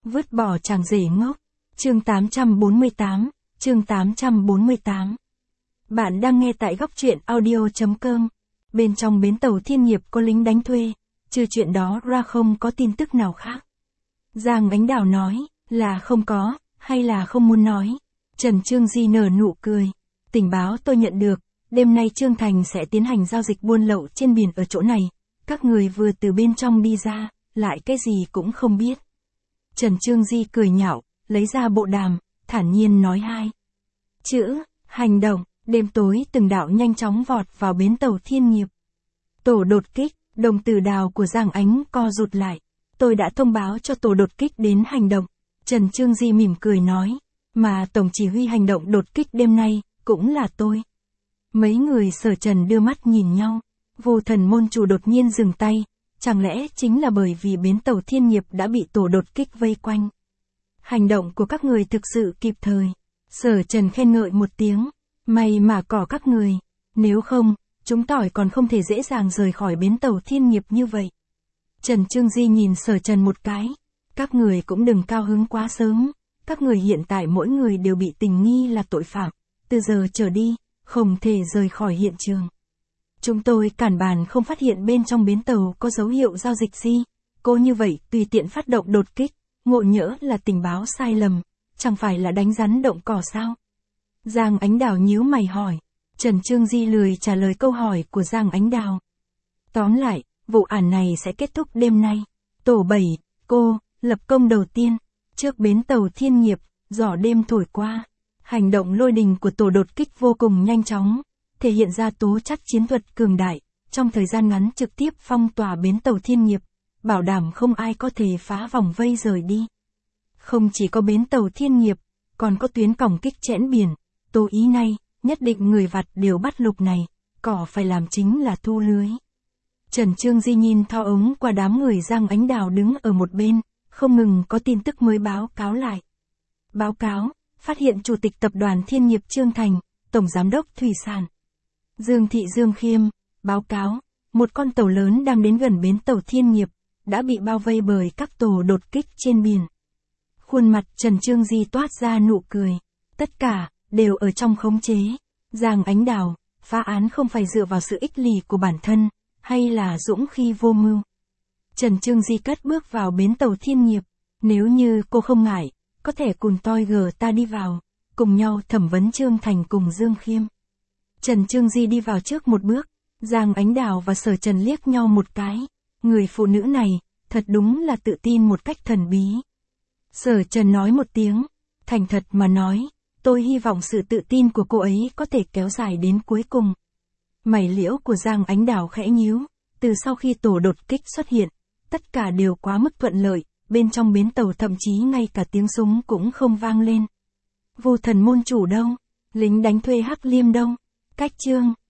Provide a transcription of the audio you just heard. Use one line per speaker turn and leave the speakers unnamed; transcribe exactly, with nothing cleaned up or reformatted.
Vứt bỏ chàng rể ngốc. Chương tám trăm bốn mươi tám, chương tám trăm bốn mươi tám. Bạn đang nghe tại góc truyện audio chấm com. Bên trong bến tàu Thiên Nghiệp có lính đánh thuê, trừ chuyện đó ra không có tin tức nào khác. Giang Ánh Đào nói, là không có, hay là không muốn nói. Trần Trương Di nở nụ cười. Tình báo tôi nhận được, đêm nay Trương Thành sẽ tiến hành giao dịch buôn lậu trên biển ở chỗ này. Các người vừa từ bên trong đi ra, lại cái gì cũng không biết. Trần Trương Di cười nhạo, lấy ra bộ đàm, thản nhiên nói hai chữ, hành động. Đêm tối từng đạo nhanh chóng vọt vào bến tàu Thiên Nghiệp. Tổ đột kích, đồng tử đào của Giang Ánh co rụt lại. Tôi đã thông báo cho tổ đột kích đến hành động. Trần Trương Di mỉm cười nói, mà tổng chỉ huy hành động đột kích đêm nay, cũng là tôi. Mấy người Sở Trần đưa mắt nhìn nhau. Vô Thần môn chủ đột nhiên dừng tay, chẳng lẽ chính là bởi vì bến tàu Thiên Nghiệp đã bị tổ đột kích vây quanh. Hành động của các người thực sự kịp thời. Sở Trần khen ngợi một tiếng. May mà có các người, nếu không, chúng tỏi còn không thể dễ dàng rời khỏi bến tàu Thiên Nghiệp như vậy. Trần Trương Di nhìn Sở Trần một cái, các người cũng đừng cao hứng quá sớm, các người hiện tại mỗi người đều bị tình nghi là tội phạm, từ giờ trở đi, không thể rời khỏi hiện trường. Chúng tôi cản bàn không phát hiện bên trong bến tàu có dấu hiệu giao dịch gì, cô như vậy tùy tiện phát động đột kích, ngộ nhỡ là tình báo sai lầm, chẳng phải là đánh rắn động cỏ sao? Giang Ánh Đào nhíu mày hỏi. Trần Trương Di lười trả lời câu hỏi của Giang Ánh Đào. Tóm lại, vụ án này sẽ kết thúc đêm nay. Tổ bảy, cô, lập công đầu tiên. Trước bến tàu Thiên Nghiệp, gió đêm thổi qua. Hành động lôi đình của tổ đột kích vô cùng nhanh chóng, thể hiện ra tố chất chiến thuật cường đại, trong thời gian ngắn trực tiếp phong tỏa bến tàu Thiên Nghiệp, bảo đảm không ai có thể phá vòng vây rời đi. Không chỉ có bến tàu Thiên Nghiệp, còn có tuyến cổng kích chẽn biển. Tô ý này, nhất định người vặt đều bắt lục này, cỏ phải làm chính là thu lưới. Trần Trương Di nhìn thao ống qua đám người Giang Ánh Đào đứng ở một bên, không ngừng có tin tức mới báo cáo lại. Báo cáo, phát hiện Chủ tịch Tập đoàn Thiên Nghiệp Trương Thành, Tổng Giám đốc Thủy sản Dương Thị Dương Khiêm, báo cáo, một con tàu lớn đang đến gần bến tàu Thiên Nghiệp, đã bị bao vây bởi các tổ đột kích trên biển. Khuôn mặt Trần Trương Di toát ra nụ cười, tất cả đều ở trong khống chế. Giang Ánh Đào, phá án không phải dựa vào sự ích lì của bản thân, hay là dũng khí vô mưu. Trần Trương Di cất bước vào bến tàu Thiên Nghiệp, nếu như cô không ngại, có thể cùng tôi gờ ta đi vào, cùng nhau thẩm vấn Trương Thành cùng Dương Khiêm. Trần Trương Di đi vào trước một bước, Giang Ánh Đào và Sở Trần liếc nhau một cái, người phụ nữ này, thật đúng là tự tin một cách thần bí. Sở Trần nói một tiếng, thành thật mà nói, tôi hy vọng sự tự tin của cô ấy có thể kéo dài đến cuối cùng. Mày liễu của Giang Ánh Đào khẽ nhíu, từ sau khi tổ đột kích xuất hiện, tất cả đều quá mức thuận lợi, bên trong bến tàu thậm chí ngay cả tiếng súng cũng không vang lên. Vô Thần môn chủ đâu? Lính đánh thuê Hắc Liêm đâu? Cách Trương